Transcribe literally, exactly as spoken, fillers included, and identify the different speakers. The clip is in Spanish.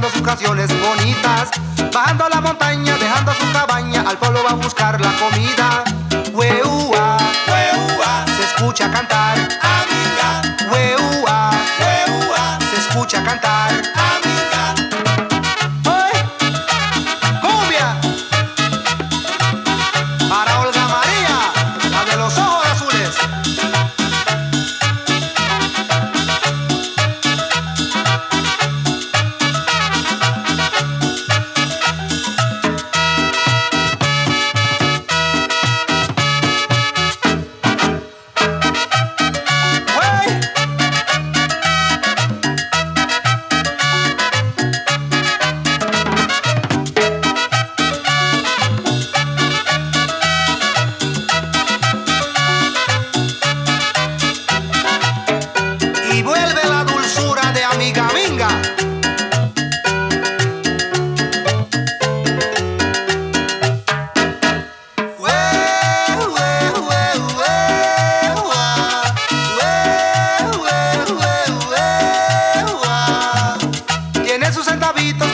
Speaker 1: cantando sus canciones bonitas. Bajando la montaña, dejando su cabaña, al pueblo va a buscar la comida. Hueúa,
Speaker 2: hueúa,
Speaker 1: se escucha cantar.
Speaker 2: amiga,
Speaker 1: Hueúa,
Speaker 2: hueúa,
Speaker 1: se escucha cantar.
Speaker 2: amiga.
Speaker 1: ¡Ay! ¡Cumbia! Para Olga María, la de los ojos azules. Y vuelve la dulzura de Amiga Minga. Hue, hue, hue, hueúa. Hue, hue, hue, hueúa. Tiene sus centavitos